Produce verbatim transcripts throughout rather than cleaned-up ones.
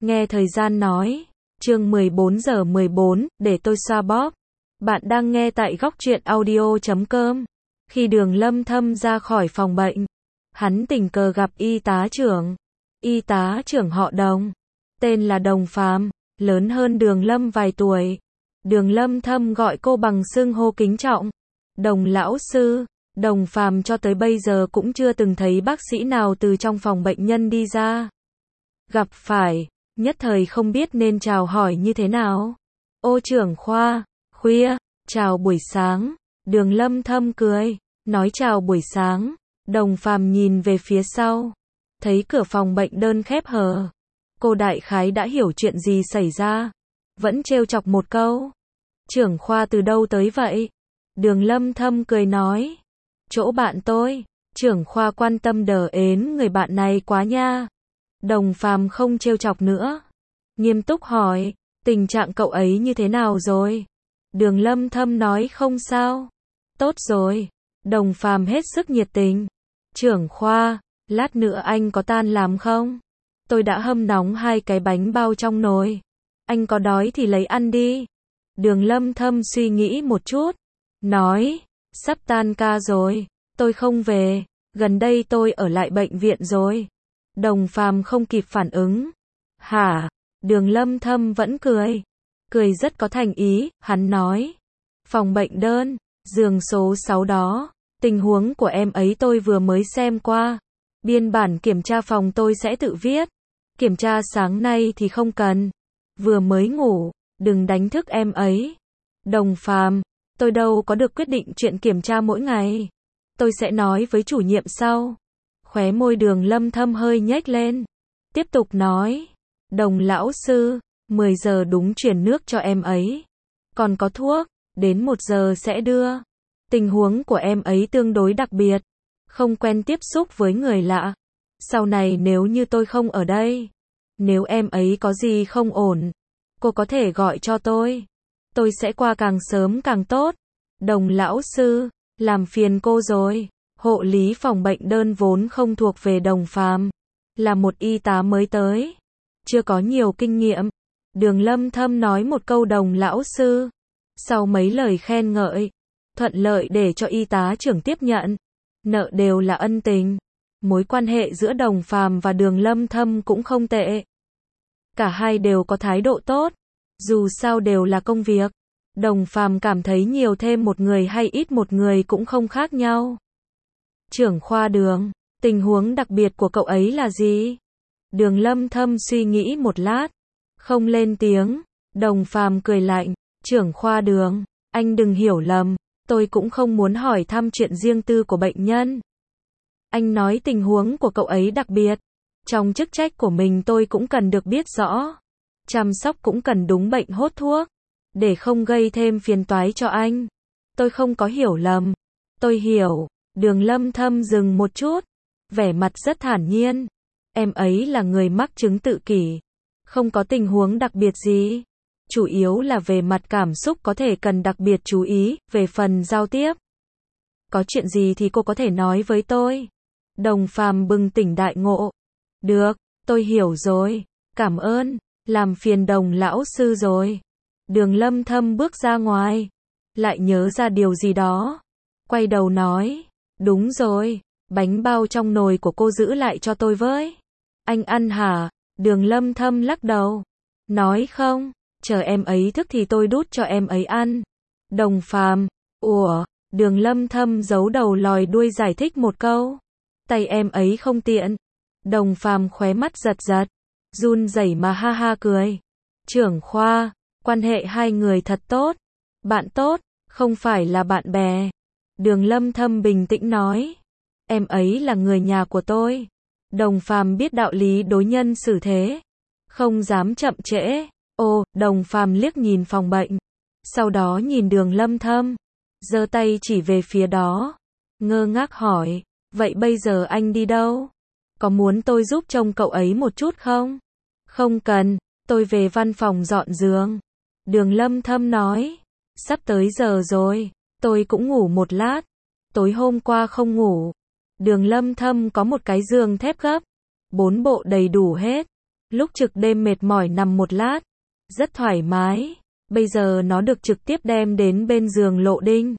Nghe thời gian nói. Chương mười bốn giờ mười bốn, để tôi xoa bóp. Bạn đang nghe tại góc truyện audio chấm com. Khi Đường Lâm Thâm ra khỏi phòng bệnh, hắn tình cờ gặp y tá trưởng. Y tá trưởng họ Đồng, tên là Đồng Phàm, lớn hơn Đường Lâm vài tuổi. Đường Lâm Thâm gọi cô bằng xưng hô kính trọng, Đồng lão sư. Đồng Phàm cho tới bây giờ cũng chưa từng thấy bác sĩ nào từ trong phòng bệnh nhân đi ra. Gặp phải, nhất thời không biết nên chào hỏi như thế nào. Ô trưởng khoa, khuya, chào buổi sáng. Đường Lâm Thâm cười, nói chào buổi sáng. Đồng Phàm nhìn về phía sau, thấy cửa phòng bệnh đơn khép hờ. Cô đại khái đã hiểu chuyện gì xảy ra, vẫn trêu chọc một câu. Trưởng khoa từ đâu tới vậy? Đường Lâm Thâm cười nói, chỗ bạn tôi. Trưởng khoa quan tâm đờ ến người bạn này quá nha. Đồng Phàm không trêu chọc nữa, nghiêm túc hỏi, tình trạng cậu ấy như thế nào rồi? Đường Lâm Thâm nói không sao. Tốt rồi. Đồng Phàm hết sức nhiệt tình. Trưởng khoa, lát nữa anh có tan làm không? Tôi đã hâm nóng hai cái bánh bao trong nồi. Anh có đói thì lấy ăn đi. Đường Lâm Thâm suy nghĩ một chút, nói, sắp tan ca rồi, tôi không về, gần đây tôi ở lại bệnh viện rồi. Đồng Phàm không kịp phản ứng. Hả? Đường Lâm Thâm vẫn cười. Cười rất có thành ý, hắn nói. Phòng bệnh đơn, giường số sáu đó, tình huống của em ấy tôi vừa mới xem qua. Biên bản kiểm tra phòng tôi sẽ tự viết. Kiểm tra sáng nay thì không cần. Vừa mới ngủ, đừng đánh thức em ấy. Đồng Phàm, tôi đâu có được quyết định chuyện kiểm tra mỗi ngày. Tôi sẽ nói với chủ nhiệm sau. Khóe môi Đường Lâm Thâm hơi nhếch lên. Tiếp tục nói, Đồng lão sư, mười giờ đúng chuyển nước cho em ấy. Còn có thuốc, đến một giờ sẽ đưa. Tình huống của em ấy tương đối đặc biệt, không quen tiếp xúc với người lạ. Sau này nếu như tôi không ở đây, nếu em ấy có gì không ổn, cô có thể gọi cho tôi. Tôi sẽ qua càng sớm càng tốt. Đồng lão sư, làm phiền cô rồi. Hộ lý phòng bệnh đơn vốn không thuộc về Đồng Phàm, là một y tá mới tới, chưa có nhiều kinh nghiệm. Đường Lâm Thâm nói một câu Đồng lão sư, sau mấy lời khen ngợi, thuận lợi để cho y tá trưởng tiếp nhận. Nợ đều là ân tình. Mối quan hệ giữa Đồng Phàm và Đường Lâm Thâm cũng không tệ. Cả hai đều có thái độ tốt, dù sao đều là công việc. Đồng Phàm cảm thấy nhiều thêm một người hay ít một người cũng không khác nhau. Trưởng khoa Đường, tình huống đặc biệt của cậu ấy là gì? Đường Lâm Thâm suy nghĩ một lát, không lên tiếng. Đồng Phàm cười lạnh, trưởng khoa Đường, anh đừng hiểu lầm, tôi cũng không muốn hỏi thăm chuyện riêng tư của bệnh nhân. Anh nói tình huống của cậu ấy đặc biệt, trong chức trách của mình tôi cũng cần được biết rõ. Chăm sóc cũng cần đúng bệnh hốt thuốc, để không gây thêm phiền toái cho anh. Tôi không có hiểu lầm. Tôi hiểu. Đường Lâm Thâm dừng một chút, vẻ mặt rất thản nhiên. Em ấy là người mắc chứng tự kỷ, không có tình huống đặc biệt gì. Chủ yếu là về mặt cảm xúc có thể cần đặc biệt chú ý, về phần giao tiếp. Có chuyện gì thì cô có thể nói với tôi. Đồng Phàm bừng tỉnh đại ngộ. Được, tôi hiểu rồi, cảm ơn, làm phiền Đồng lão sư rồi. Đường Lâm Thâm bước ra ngoài, lại nhớ ra điều gì đó, quay đầu nói, đúng rồi, bánh bao trong nồi của cô giữ lại cho tôi với. Anh ăn hả? Đường Lâm Thâm lắc đầu, nói không, chờ em ấy thức thì tôi đút cho em ấy ăn. Đồng Phàm, ủa, Đường Lâm Thâm giấu đầu lòi đuôi giải thích một câu, tay em ấy không tiện. Đồng Phàm khóe mắt giật giật, run rẩy mà ha ha cười. Trưởng khoa, quan hệ hai người thật tốt. Bạn tốt, không phải là bạn bè. Đường Lâm Thâm bình tĩnh nói, em ấy là người nhà của tôi. Đồng Phàm biết đạo lý đối nhân xử thế, không dám chậm trễ. Ô, Đồng Phàm liếc nhìn phòng bệnh, sau đó nhìn Đường Lâm Thâm, giơ tay chỉ về phía đó, ngơ ngác hỏi, vậy bây giờ anh đi đâu? Có muốn tôi giúp trông cậu ấy một chút không? Không cần, tôi về văn phòng dọn giường. Đường Lâm Thâm nói, sắp tới giờ rồi, tôi cũng ngủ một lát. Tối hôm qua không ngủ. Đường Lâm Thâm có một cái giường thép gấp, bốn bộ đầy đủ hết. Lúc trực đêm mệt mỏi nằm một lát, rất thoải mái. Bây giờ nó được trực tiếp đem đến bên giường Lộ Đinh.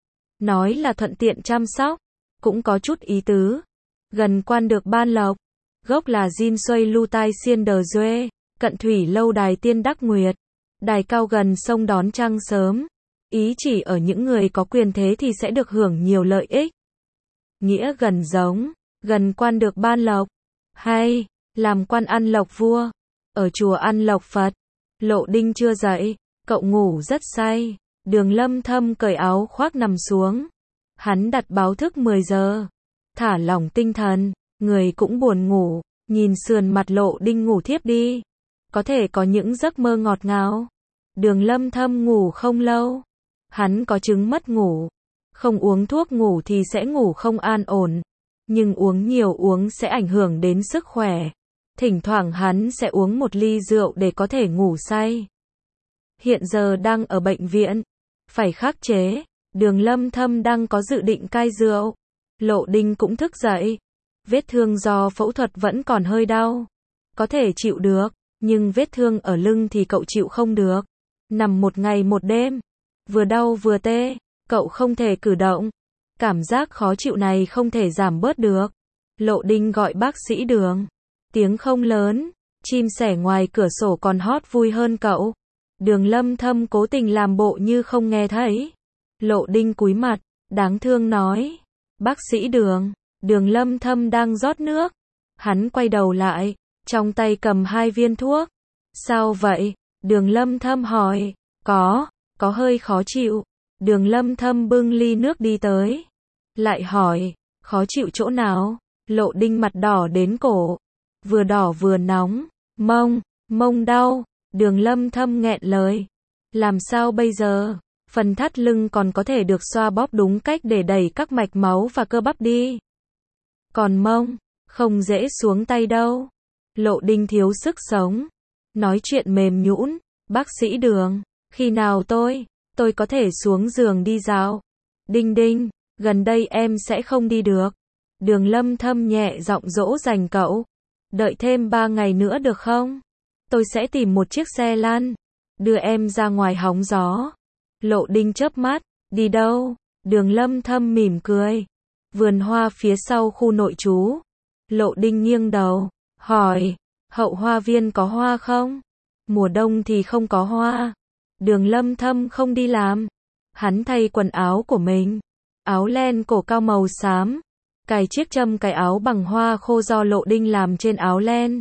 Nói là thuận tiện chăm sóc, cũng có chút ý tứ. Gần quan được ban lộc, gốc là Jin Xuây Lu Tai Xiên Đờ Duê, cận thủy lâu đài tiên đắc nguyệt. Đài cao gần sông đón trăng sớm. Ý chỉ ở những người có quyền thế thì sẽ được hưởng nhiều lợi ích. Nghĩa gần giống, gần quan được ban lộc. Hay, làm quan ăn lộc vua. Ở chùa ăn lộc Phật. Lộ Đinh chưa dậy, cậu ngủ rất say. Đường Lâm Thâm cởi áo khoác nằm xuống. Hắn đặt báo thức mười giờ. Thả lỏng tinh thần, người cũng buồn ngủ, nhìn sườn mặt Lộ Đinh ngủ thiếp đi. Có thể có những giấc mơ ngọt ngào. Đường Lâm Thâm ngủ không lâu. Hắn có chứng mất ngủ. Không uống thuốc ngủ thì sẽ ngủ không an ổn. Nhưng uống nhiều uống sẽ ảnh hưởng đến sức khỏe. Thỉnh thoảng hắn sẽ uống một ly rượu để có thể ngủ say. Hiện giờ đang ở bệnh viện. Phải khắc chế. Đường Lâm Thâm đang có dự định cai rượu. Lộ Đinh cũng thức dậy. Vết thương do phẫu thuật vẫn còn hơi đau. Có thể chịu được. Nhưng vết thương ở lưng thì cậu chịu không được. Nằm một ngày một đêm. Vừa đau vừa tê. Cậu không thể cử động. Cảm giác khó chịu này không thể giảm bớt được. Lộ Đinh gọi bác sĩ Đường. Tiếng không lớn. Chim sẻ ngoài cửa sổ còn hót vui hơn cậu. Đường Lâm Thâm cố tình làm bộ như không nghe thấy. Lộ Đinh cúi mặt, đáng thương nói. Bác sĩ Đường. Đường Lâm Thâm đang rót nước. Hắn quay đầu lại, trong tay cầm hai viên thuốc. Sao vậy? Đường Lâm Thâm hỏi. Có, có hơi khó chịu. Đường Lâm Thâm bưng ly nước đi tới. Lại hỏi, khó chịu chỗ nào? Lộ Đinh mặt đỏ đến cổ. Vừa đỏ vừa nóng. Mông, mông đau. Đường Lâm Thâm nghẹn lời. Làm sao bây giờ? Phần thắt lưng còn có thể được xoa bóp đúng cách để đẩy các mạch máu và cơ bắp đi. Còn mông, không dễ xuống tay đâu. Lộ Đinh thiếu sức sống. Nói chuyện mềm nhũn. Bác sĩ Đường, khi nào tôi, tôi có thể xuống giường đi dạo? Đinh Đinh, gần đây em sẽ không đi được. Đường Lâm Thâm nhẹ giọng dỗ dành cậu. Đợi thêm ba ngày nữa được không? Tôi sẽ tìm một chiếc xe lăn, đưa em ra ngoài hóng gió. Lộ Đinh chớp mắt, đi đâu? Đường Lâm Thâm mỉm cười. Vườn hoa phía sau khu nội trú. Lộ Đinh nghiêng đầu, hỏi, hậu hoa viên có hoa không? Mùa đông thì không có hoa. Đường Lâm Thâm không đi làm. Hắn thay quần áo của mình. Áo len cổ cao màu xám. Cài chiếc châm cài áo bằng hoa khô do Lộ Đinh làm trên áo len.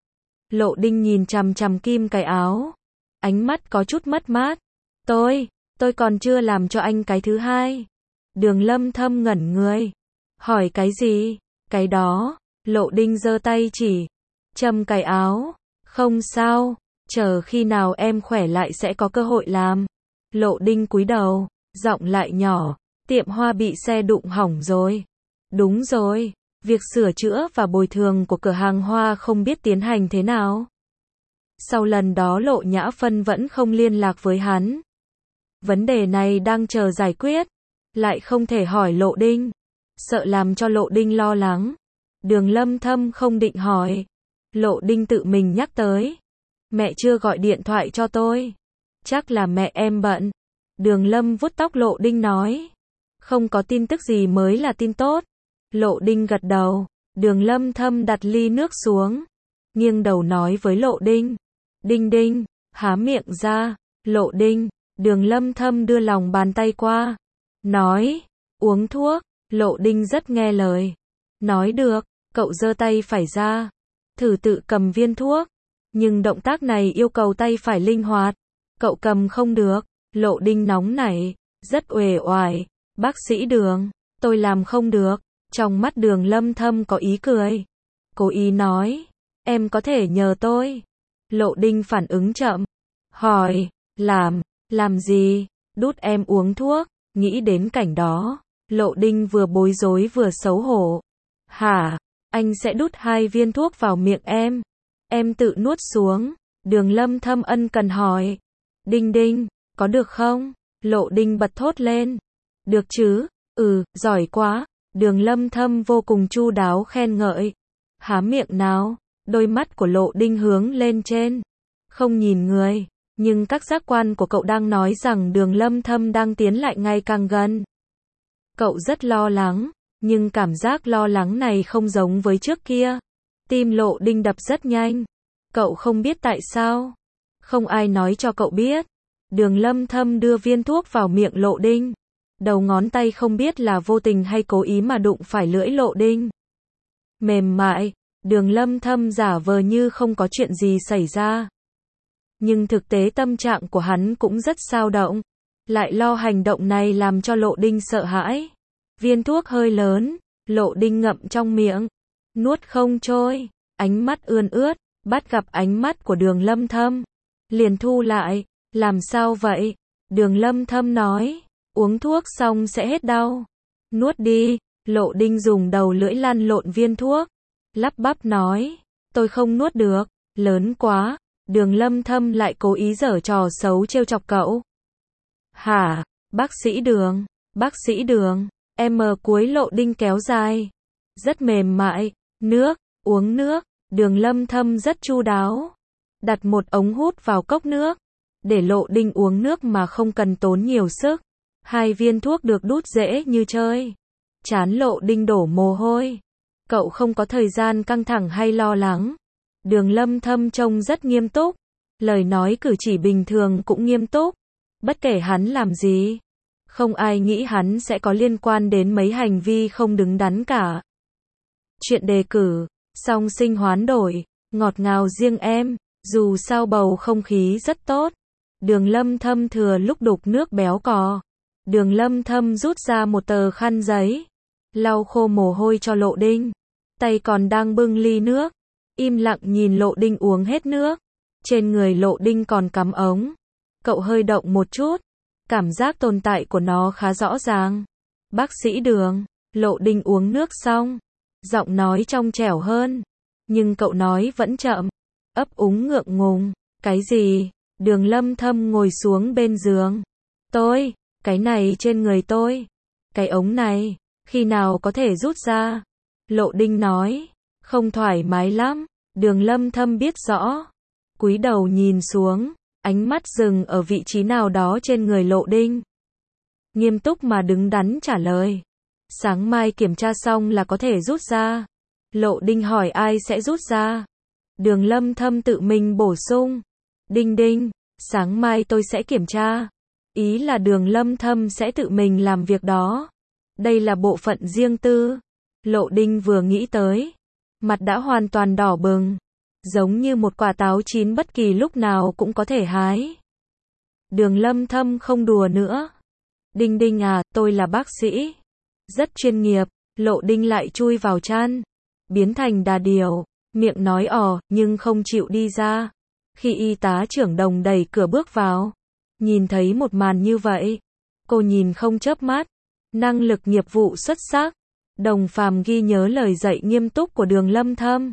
Lộ Đinh nhìn chằm chằm kim cài áo. Ánh mắt có chút mất mát. Tôi, tôi còn chưa làm cho anh cái thứ hai. Đường Lâm Thâm ngẩn người. Hỏi cái gì? Cái đó. Lộ Đinh giơ tay chỉ. Châm cài áo. Không sao. Chờ khi nào em khỏe lại sẽ có cơ hội làm. Lộ Đinh cúi đầu. Giọng lại nhỏ. Tiệm hoa bị xe đụng hỏng rồi. Đúng rồi. Việc sửa chữa và bồi thường của cửa hàng hoa không biết tiến hành thế nào. Sau lần đó Lộ Nhã Phân vẫn không liên lạc với hắn. Vấn đề này đang chờ giải quyết. Lại không thể hỏi Lộ Đinh. Sợ làm cho Lộ Đinh lo lắng. Đường Lâm Thâm không định hỏi. Lộ Đinh tự mình nhắc tới. Mẹ chưa gọi điện thoại cho tôi. Chắc là mẹ em bận. Đường Lâm vuốt tóc Lộ Đinh nói. Không có tin tức gì mới là tin tốt. Lộ Đinh gật đầu. Đường Lâm Thâm đặt ly nước xuống. Nghiêng đầu nói với Lộ Đinh. Đinh Đinh, há miệng ra. Lộ Đinh. Đường Lâm Thâm đưa lòng bàn tay qua. Nói. Uống thuốc. Lộ Đinh rất nghe lời. Nói được. Cậu giơ tay phải ra. Thử tự cầm viên thuốc. Nhưng động tác này yêu cầu tay phải linh hoạt. Cậu cầm không được. Lộ Đinh nóng nảy. Rất uể oải. Bác sĩ Đường. Tôi làm không được. Trong mắt Đường Lâm Thâm có ý cười. Cố ý nói. Em có thể nhờ tôi. Lộ Đinh phản ứng chậm. Hỏi. Làm. Làm gì? Đút em uống thuốc. Nghĩ đến cảnh đó. Lộ Đinh vừa bối rối vừa xấu hổ. Hả? Anh sẽ đút hai viên thuốc vào miệng em. Em tự nuốt xuống. Đường Lâm Thâm ân cần hỏi. Đinh Đinh, có được không? Lộ Đinh bật thốt lên. Được chứ? Ừ, giỏi quá. Đường Lâm Thâm vô cùng chu đáo khen ngợi. Há miệng nào. Đôi mắt của Lộ Đinh hướng lên trên, không nhìn người, nhưng các giác quan của cậu đang nói rằng Đường Lâm Thâm đang tiến lại ngày càng gần. Cậu rất lo lắng, nhưng cảm giác lo lắng này không giống với trước kia. Tim Lộ Đinh đập rất nhanh. Cậu không biết tại sao. Không ai nói cho cậu biết. Đường Lâm Thâm đưa viên thuốc vào miệng Lộ Đinh. Đầu ngón tay không biết là vô tình hay cố ý mà đụng phải lưỡi Lộ Đinh. Mềm mại, Đường Lâm Thâm giả vờ như không có chuyện gì xảy ra. Nhưng thực tế tâm trạng của hắn cũng rất xao động. Lại lo hành động này làm cho Lộ Đinh sợ hãi. Viên thuốc hơi lớn, Lộ Đinh ngậm trong miệng. Nuốt không trôi, ánh mắt ươn ướt, bắt gặp ánh mắt của Đường Lâm Thâm. Liền thu lại, làm sao vậy? Đường Lâm Thâm nói, uống thuốc xong sẽ hết đau. Nuốt đi, Lộ Đinh dùng đầu lưỡi lăn lộn viên thuốc. Lắp bắp nói, tôi không nuốt được, lớn quá. Đường Lâm Thâm lại cố ý giở trò xấu trêu chọc cậu. Hả, bác sĩ Đường, bác sĩ Đường, em mờ cuối Lộ Đinh kéo dài. Rất mềm mại, nước, uống nước, Đường Lâm Thâm rất chu đáo. Đặt một ống hút vào cốc nước, để Lộ Đinh uống nước mà không cần tốn nhiều sức. Hai viên thuốc được đút dễ như chơi. Trán Lộ Đinh đổ mồ hôi. Cậu không có thời gian căng thẳng hay lo lắng. Đường Lâm Thâm trông rất nghiêm túc. Lời nói cử chỉ bình thường cũng nghiêm túc. Bất kể hắn làm gì, không ai nghĩ hắn sẽ có liên quan đến mấy hành vi không đứng đắn cả. Chuyện đề cử, song sinh hoán đổi, ngọt ngào riêng em, dù sao bầu không khí rất tốt. Đường Lâm Thâm thừa lúc đục nước béo cò. Đường Lâm Thâm rút ra một tờ khăn giấy, lau khô mồ hôi cho Lộ Đinh. Tay còn đang bưng ly nước, im lặng nhìn Lộ Đinh uống hết nước. Trên người Lộ Đinh còn cắm ống. Cậu hơi động một chút. Cảm giác tồn tại của nó khá rõ ràng. Bác sĩ Đường, Lộ Đinh uống nước xong. Giọng nói trong trẻo hơn. Nhưng cậu nói vẫn chậm. Ấp úng ngượng ngùng. Cái gì? Đường Lâm Thâm ngồi xuống bên giường. Tôi, cái này trên người tôi. Cái ống này, khi nào có thể rút ra? Lộ Đinh nói. Không thoải mái lắm. Đường Lâm Thâm biết rõ. Cúi đầu nhìn xuống. Ánh mắt dừng ở vị trí nào đó trên người Lộ Đinh. Nghiêm túc mà đứng đắn trả lời. Sáng mai kiểm tra xong là có thể rút ra. Lộ Đinh hỏi ai sẽ rút ra. Đường Lâm Thâm tự mình bổ sung. Đinh Đinh, sáng mai tôi sẽ kiểm tra. Ý là Đường Lâm Thâm sẽ tự mình làm việc đó. Đây là bộ phận riêng tư. Lộ Đinh vừa nghĩ tới. Mặt đã hoàn toàn đỏ bừng. Giống như một quả táo chín bất kỳ lúc nào cũng có thể hái. Đường Lâm Thâm không đùa nữa. Đinh Đinh à, tôi là bác sĩ. Rất chuyên nghiệp. Lộ Đinh lại chui vào chăn. Biến thành đà điểu. Miệng nói ỏ, nhưng không chịu đi ra. Khi y tá trưởng Đồng đẩy cửa bước vào. Nhìn thấy một màn như vậy. Cô nhìn không chớp mắt. Năng lực nghiệp vụ xuất sắc. Đồng Phàm ghi nhớ lời dạy nghiêm túc của Đường Lâm Thâm.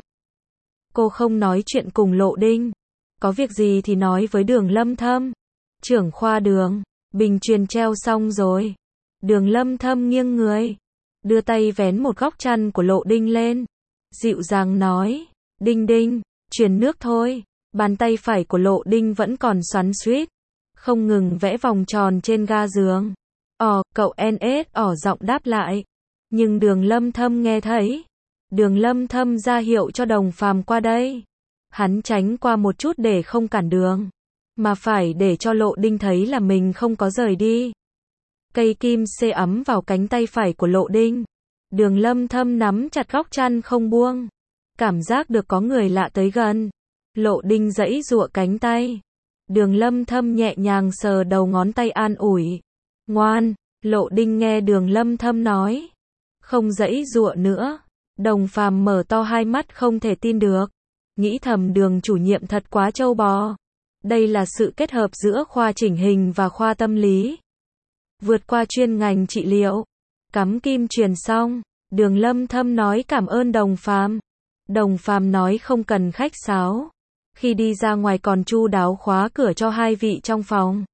Cô không nói chuyện cùng Lộ Đinh. Có việc gì thì nói với Đường Lâm Thâm. Trưởng khoa Đường, bình truyền treo xong rồi. Đường Lâm Thâm nghiêng người. Đưa tay vén một góc chăn của Lộ Đinh lên. Dịu dàng nói. Đinh Đinh, truyền nước thôi. Bàn tay phải của Lộ Đinh vẫn còn xoắn xuýt. Không ngừng vẽ vòng tròn trên ga giường. Ồ, cậu en ét ỏ giọng đáp lại. Nhưng Đường Lâm Thâm nghe thấy. Đường Lâm Thâm ra hiệu cho Đồng Phàm qua đây. Hắn tránh qua một chút để không cản đường. Mà phải để cho Lộ Đinh thấy là mình không có rời đi. Cây kim xê ấm vào cánh tay phải của Lộ Đinh. Đường Lâm Thâm nắm chặt góc chăn không buông. Cảm giác được có người lạ tới gần. Lộ Đinh giãy giụa cánh tay. Đường Lâm Thâm nhẹ nhàng sờ đầu ngón tay an ủi. Ngoan, Lộ Đinh nghe Đường Lâm Thâm nói. Không giãy giụa nữa. Đồng Phàm mở to hai mắt không thể tin được. Nghĩ thầm Đường chủ nhiệm thật quá trâu bò. Đây là sự kết hợp giữa khoa chỉnh hình và khoa tâm lý. Vượt qua chuyên ngành trị liệu. Cắm kim truyền xong. Đường Lâm Thâm nói cảm ơn Đồng Phàm. Đồng Phàm nói không cần khách sáo. Khi đi ra ngoài còn chu đáo khóa cửa cho hai vị trong phòng.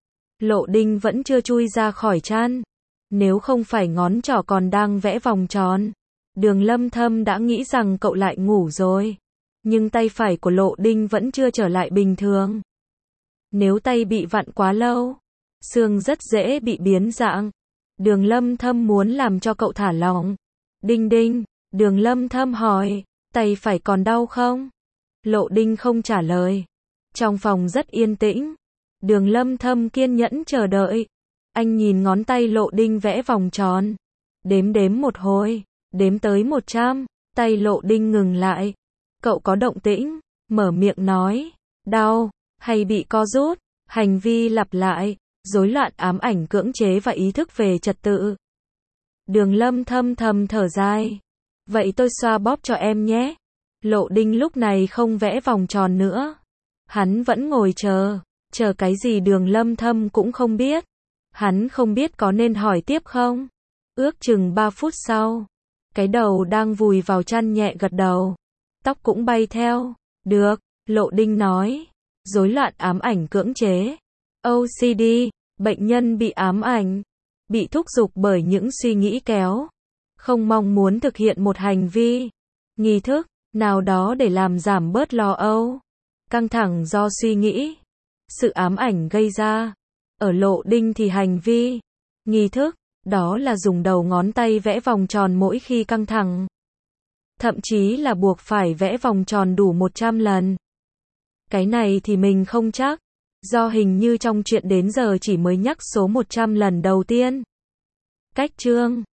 Lộ Đinh vẫn chưa chui ra khỏi chăn. Nếu không phải ngón trỏ còn đang vẽ vòng tròn. Đường Lâm Thâm đã nghĩ rằng cậu lại ngủ rồi. Nhưng tay phải của Lộ Đinh vẫn chưa trở lại bình thường. Nếu tay bị vặn quá lâu, xương rất dễ bị biến dạng. Đường Lâm Thâm muốn làm cho cậu thả lỏng. Đinh đinh, Đường Lâm Thâm hỏi, tay phải còn đau không? Lộ Đinh không trả lời. Trong phòng rất yên tĩnh. Đường Lâm Thâm kiên nhẫn chờ đợi. Anh nhìn ngón tay Lộ Đinh vẽ vòng tròn. Đếm đếm một hồi, đếm tới một trăm, tay Lộ Đinh ngừng lại. Cậu có động tĩnh, mở miệng nói, đau, hay bị co rút, hành vi lặp lại, rối loạn ám ảnh cưỡng chế và ý thức về trật tự. Đường Lâm Thâm thầm thở dài. Vậy tôi xoa bóp cho em nhé. Lộ Đinh lúc này không vẽ vòng tròn nữa. Hắn vẫn ngồi chờ. Chờ cái gì Đường Lâm Thâm cũng không biết. Hắn không biết có nên hỏi tiếp không. Ước chừng ba phút sau. Cái đầu đang vùi vào chăn nhẹ gật đầu. Tóc cũng bay theo. Được, Lộ Đinh nói. Rối loạn ám ảnh cưỡng chế. ô xê đê, bệnh nhân bị ám ảnh. Bị thúc giục bởi những suy nghĩ kéo. Không mong muốn thực hiện một hành vi, nghi thức, nào đó để làm giảm bớt lo âu. Căng thẳng do suy nghĩ. Sự ám ảnh gây ra. Ở Lộ Đinh thì hành vi, nghi thức, đó là dùng đầu ngón tay vẽ vòng tròn mỗi khi căng thẳng. Thậm chí là buộc phải vẽ vòng tròn đủ một trăm lần. Cái này thì mình không chắc. Do hình như trong chuyện đến giờ chỉ mới nhắc số một trăm lần đầu tiên. Cách chương